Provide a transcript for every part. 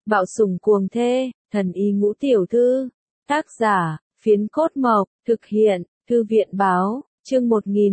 Bạo sủng cuồng thê, thần y ngũ tiểu thư. Tác giả, Phiến Cốt Mộc, thực hiện, Thư viện Báo, chương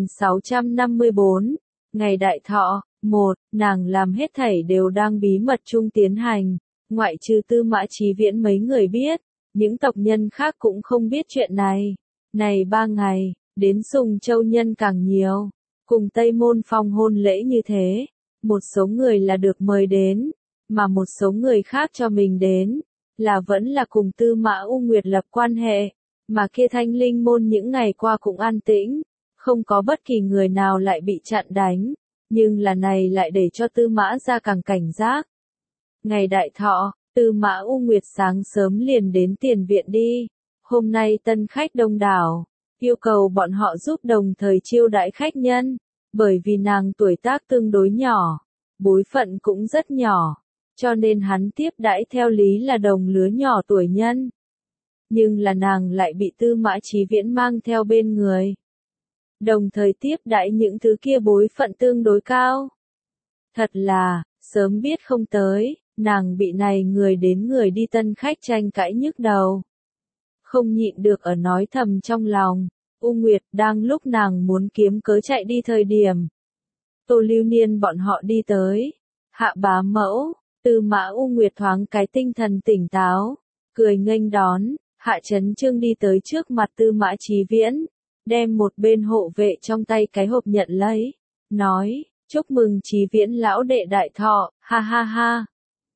1654. Ngày đại thọ, 1, nàng làm hết thảy đều đang bí mật chung tiến hành, ngoại trừ Tư Mã Chí Viễn mấy người biết, những tộc nhân khác cũng không biết chuyện này. Này 3 ngày, đến Sùng Châu nhân càng nhiều, cùng Tây Môn Phong hôn lễ như thế, một số người là được mời đến, mà một số người khác cho mình đến, là vẫn là cùng Tư Mã U Nguyệt lập quan hệ, mà kia Thanh Linh môn những ngày qua cũng an tĩnh, không có bất kỳ người nào lại bị chặn đánh, nhưng là này lại để cho Tư Mã gia càng cảnh giác. Ngày đại thọ, Tư Mã U Nguyệt sáng sớm liền đến tiền viện đi, hôm nay tân khách đông đảo, yêu cầu bọn họ giúp đồng thời chiêu đãi khách nhân, bởi vì nàng tuổi tác tương đối nhỏ, bối phận cũng rất nhỏ, cho nên hắn tiếp đãi theo lý là đồng lứa nhỏ tuổi nhân. Nhưng là nàng lại bị Tư Mã Chí Viễn mang theo bên người, đồng thời tiếp đãi những thứ kia bối phận tương đối cao. Thật là, sớm biết không tới, nàng bị này người đến người đi tân khách tranh cãi nhức đầu. Không nhịn được ở nói thầm trong lòng, U Nguyệt đang lúc nàng muốn kiếm cớ chạy đi thời điểm. Tô Lưu Niên bọn họ đi tới, Hạ bá mẫu, Tư Mã U Nguyệt thoáng cái tinh thần tỉnh táo, cười nghênh đón, Hạ Chấn Chương đi tới trước mặt Tư Mã Chí Viễn, đem một bên hộ vệ trong tay cái hộp nhận lấy, nói, chúc mừng Chí Viễn lão đệ đại thọ, ha ha ha.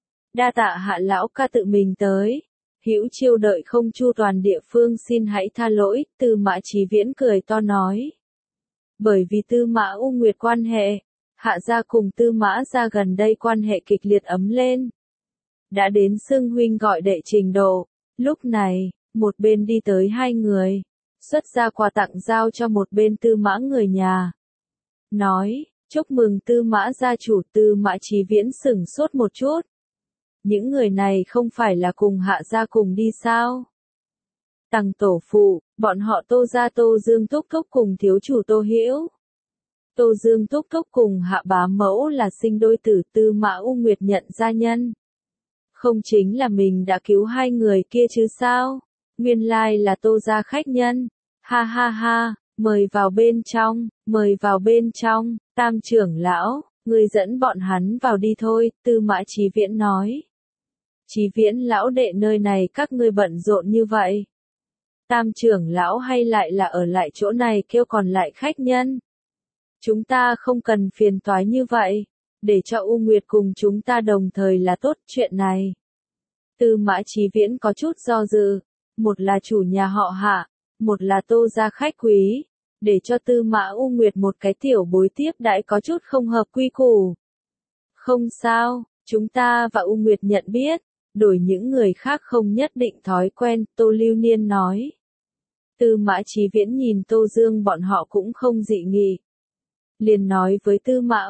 Đa tạ Hạ lão ca tự mình tới, hữu chiêu đợi không chu toàn địa phương xin hãy tha lỗi, Tư Mã Chí Viễn cười to nói. Bởi vì Tư Mã U Nguyệt quan hệ, Hạ gia cùng Tư Mã gia gần đây quan hệ kịch liệt ấm lên. Đã đến xưng huynh gọi đệ trình độ, lúc này, một bên đi tới hai người, xuất ra quà tặng giao cho một bên Tư Mã người nhà. Nói, chúc mừng Tư Mã gia chủ. Tư Mã Chí Viễn sửng sốt một chút. Những người này không phải là cùng Hạ gia cùng đi sao? Tằng tổ phụ, bọn họ Tô gia Tô Dương Thúc Thúc cùng thiếu chủ Tô Hữu. Tô Dương Thúc Thúc cùng Hạ bá mẫu là sinh đôi tử. Tư Mã U Nguyệt nhận gia nhân. Không chính là mình đã cứu hai người kia chứ sao? Nguyên lai là Tô gia khách nhân. Ha ha ha, mời vào bên trong, mời vào bên trong, Tam trưởng lão, người dẫn bọn hắn vào đi thôi, Tư Mã Chí Viễn nói. Chí Viễn lão đệ nơi này các ngươi bận rộn như vậy. Tam trưởng lão hay lại là ở lại chỗ này kêu còn lại khách nhân. Chúng ta không cần phiền toái như vậy, để cho U Nguyệt cùng chúng ta đồng thời là tốt chuyện này. Tư Mã Chí Viễn có chút do dự, một là chủ nhà họ Hạ, một là Tô gia khách quý, để cho Tư Mã U Nguyệt một cái tiểu bối tiếp đãi có chút không hợp quy củ. Không sao, chúng ta và U Nguyệt nhận biết, đổi những người khác không nhất định thói quen, Tô Lưu Niên nói. Tư Mã Chí Viễn nhìn Tô Dương bọn họ cũng không dị nghị. Liền nói với Tư Mã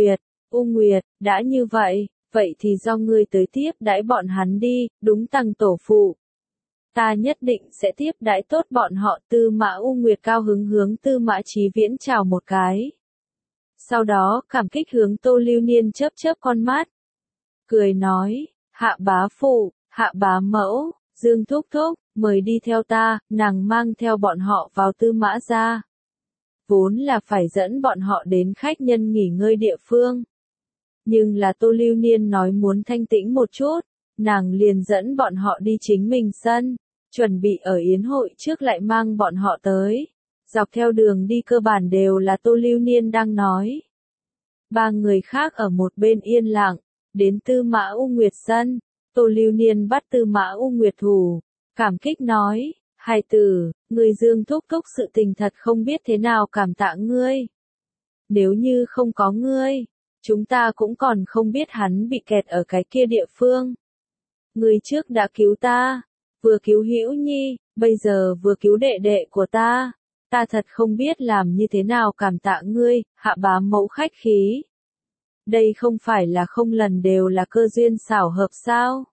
U Nguyệt, đã như vậy, vậy thì do ngươi tới tiếp đãi bọn hắn đi, đúng Tằng tổ phụ. Ta nhất định sẽ tiếp đãi tốt bọn họ. Tư Mã U Nguyệt cao hứng hướng Tư Mã Chí Viễn chào một cái. Sau đó cảm kích hướng Tô Lưu Niên chớp chớp con mắt. Cười nói, Hạ bá phụ, Hạ bá mẫu, Dương Thúc Thúc, mời đi theo ta, nàng mang theo bọn họ vào Tư Mã gia. Vốn là phải dẫn bọn họ đến khách nhân nghỉ ngơi địa phương. Nhưng là Tô Lưu Niên nói muốn thanh tĩnh một chút, nàng liền dẫn bọn họ đi chính mình sân, chuẩn bị ở yến hội trước lại mang bọn họ tới. Dọc theo đường đi cơ bản đều là Tô Lưu Niên đang nói. Ba người khác ở một bên yên lặng, đến Tư Mã U Nguyệt sân, Tô Lưu Niên bắt Tư Mã U Nguyệt thủ, cảm kích nói, hài tử, người Dương Thúc Thúc sự tình thật không biết thế nào cảm tạ ngươi. Nếu như không có ngươi, chúng ta cũng còn không biết hắn bị kẹt ở cái kia địa phương. Ngươi trước đã cứu ta, vừa cứu Hữu Nhi, bây giờ vừa cứu đệ đệ của ta thật không biết làm như thế nào cảm tạ ngươi. Hạ bá mẫu khách khí. Đây không phải là không lần đều là cơ duyên xảo hợp sao?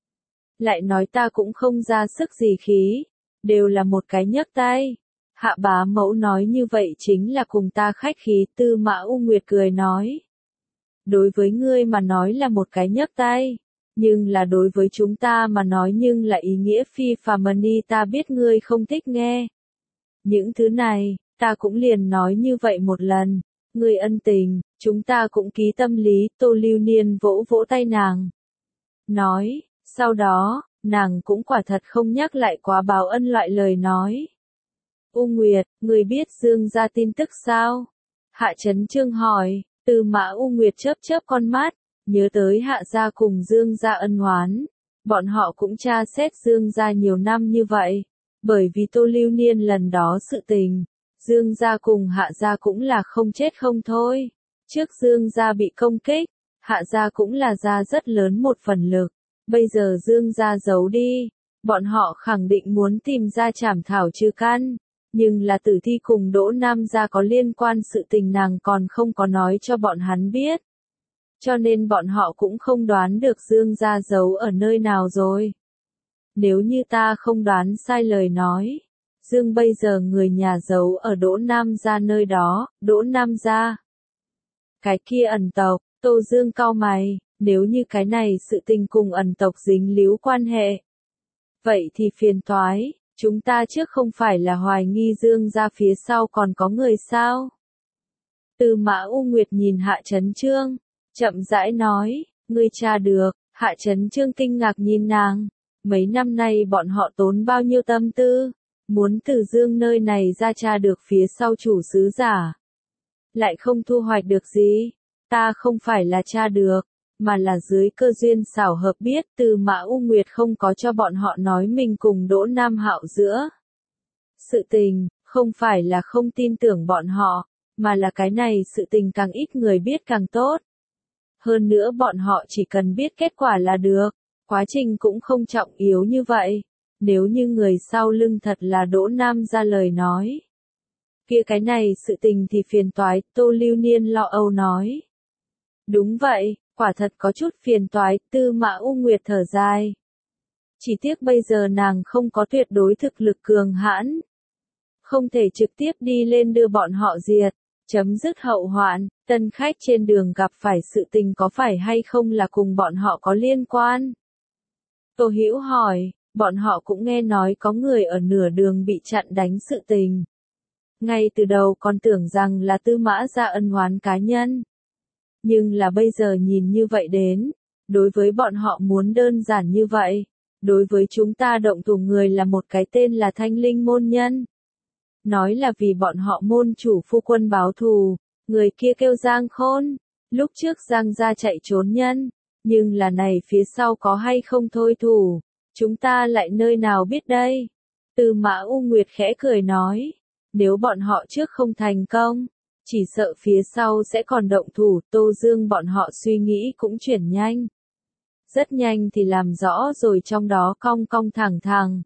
Lại nói ta cũng không ra sức gì khí, đều là một cái nhấc tay. Hạ bá mẫu nói như vậy chính là cùng ta khách khí. Tư Mã U Nguyệt cười nói. Đối với ngươi mà nói là một cái nhấc tay, Nhưng là đối với chúng ta mà nói nhưng là ý nghĩa phi phàm ni, ta biết ngươi không thích nghe. Những thứ này, ta cũng liền nói như vậy một lần. Ngươi ân tình, chúng ta cũng ký tâm lý. Tô Lưu Niên vỗ vỗ tay nàng. Nói, sau đó, nàng cũng quả thật không nhắc lại quá báo ân loại lời nói. U Nguyệt, người biết Dương gia tin tức sao? Hạ Chấn Chương hỏi. Tư Mã U Nguyệt chớp chớp con mắt, nhớ tới Hạ gia cùng Dương gia ân oán. Bọn họ cũng tra xét Dương gia nhiều năm như vậy, bởi vì Tô Lưu Niên lần đó sự tình, Dương gia cùng Hạ gia cũng là không chết không thôi. Trước Dương gia bị công kích, Hạ gia cũng là ra rất lớn một phần lực. Bây giờ Dương gia giấu đi, bọn họ khẳng định muốn tìm ra trảm thảo trừ căn. Nhưng là Tử Thi cùng Đỗ Nam gia có liên quan sự tình nàng còn không có nói cho bọn hắn biết. Cho nên bọn họ cũng không đoán được Dương gia giấu ở nơi nào rồi. Nếu như ta không đoán sai lời nói, Dương bây giờ người nhà giấu ở Đỗ Nam gia nơi đó. Đỗ Nam gia. Cái kia ẩn tộc. Tô Dương cau mày, nếu như cái này sự tình cùng ẩn tộc dính líu quan hệ. Vậy thì phiền toái, chúng ta trước không phải là hoài nghi Dương gia phía sau còn có người sao? Tư Mã U Nguyệt nhìn Hạ Chấn Chương, chậm rãi nói, ngươi tra được. Hạ Chấn Chương kinh ngạc nhìn nàng, mấy năm nay bọn họ tốn bao nhiêu tâm tư, muốn từ Dương nơi này ra tra được phía sau chủ sứ giả. Lại không thu hoạch được gì. Ta không phải là tra được, mà là dưới cơ duyên xảo hợp biết. Tư Mã U Nguyệt không có cho bọn họ nói mình cùng Đỗ Nam Hạo giữa sự tình, không phải là không tin tưởng bọn họ, mà là cái này sự tình càng ít người biết càng tốt. Hơn nữa bọn họ chỉ cần biết kết quả là được, quá trình cũng không trọng yếu như vậy. Nếu như người sau lưng thật là Đỗ Nam ra lời nói, kia cái này sự tình thì phiền toái. Tô Lưu Niên lo âu nói. Đúng vậy, quả thật có chút phiền toái. Tư Mã U Nguyệt thở dài. Chỉ tiếc bây giờ nàng không có tuyệt đối thực lực cường hãn, không thể trực tiếp đi lên đưa bọn họ diệt, chấm dứt hậu hoạn. Tân khách trên đường gặp phải sự tình có phải hay không là cùng bọn họ có liên quan? Tô Hữu hỏi. Bọn họ cũng nghe nói có người ở nửa đường bị chặn đánh sự tình. Ngay từ đầu còn tưởng rằng là Tư Mã gia ân oán cá nhân. Nhưng là bây giờ nhìn như vậy đến, đối với bọn họ muốn đơn giản như vậy, đối với chúng ta động thủ người là một cái tên là Thanh Linh môn nhân. Nói là vì bọn họ môn chủ phu quân báo thù, người kia kêu Giang Khôn, lúc trước Giang gia chạy trốn nhân, nhưng là này phía sau có hay không thôi thủ, chúng ta lại nơi nào biết đây. Tư Mã U Nguyệt khẽ cười nói, nếu bọn họ trước không thành công, chỉ sợ phía sau sẽ còn động thủ. Tô Dương bọn họ suy nghĩ cũng chuyển nhanh. Rất nhanh thì làm rõ rồi trong đó cong cong thẳng thẳng.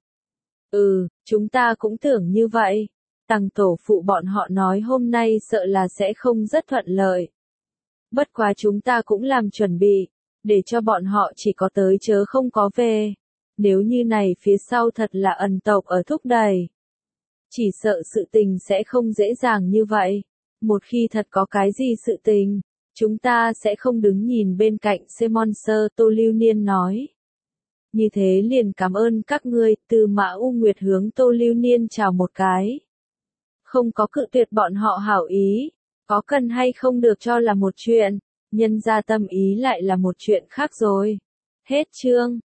Chúng ta cũng tưởng như vậy. Tằng tổ phụ bọn họ nói hôm nay sợ là sẽ không rất thuận lợi. Bất quá chúng ta cũng làm chuẩn bị, để cho bọn họ chỉ có tới chớ không có về. Nếu như này phía sau thật là ẩn tộc ở thúc đẩy, chỉ sợ sự tình sẽ không dễ dàng như vậy. Một khi thật có cái gì sự tình, chúng ta sẽ không đứng nhìn bên cạnh Simon Sơ. Tô Lưu Niên nói. Như thế liền cảm ơn các ngươi. Tư Mã U Nguyệt hướng Tô Lưu Niên chào một cái. Không có cự tuyệt bọn họ hảo ý, có cần hay không được cho là một chuyện, nhân ra tâm ý lại là một chuyện khác rồi. Hết chương.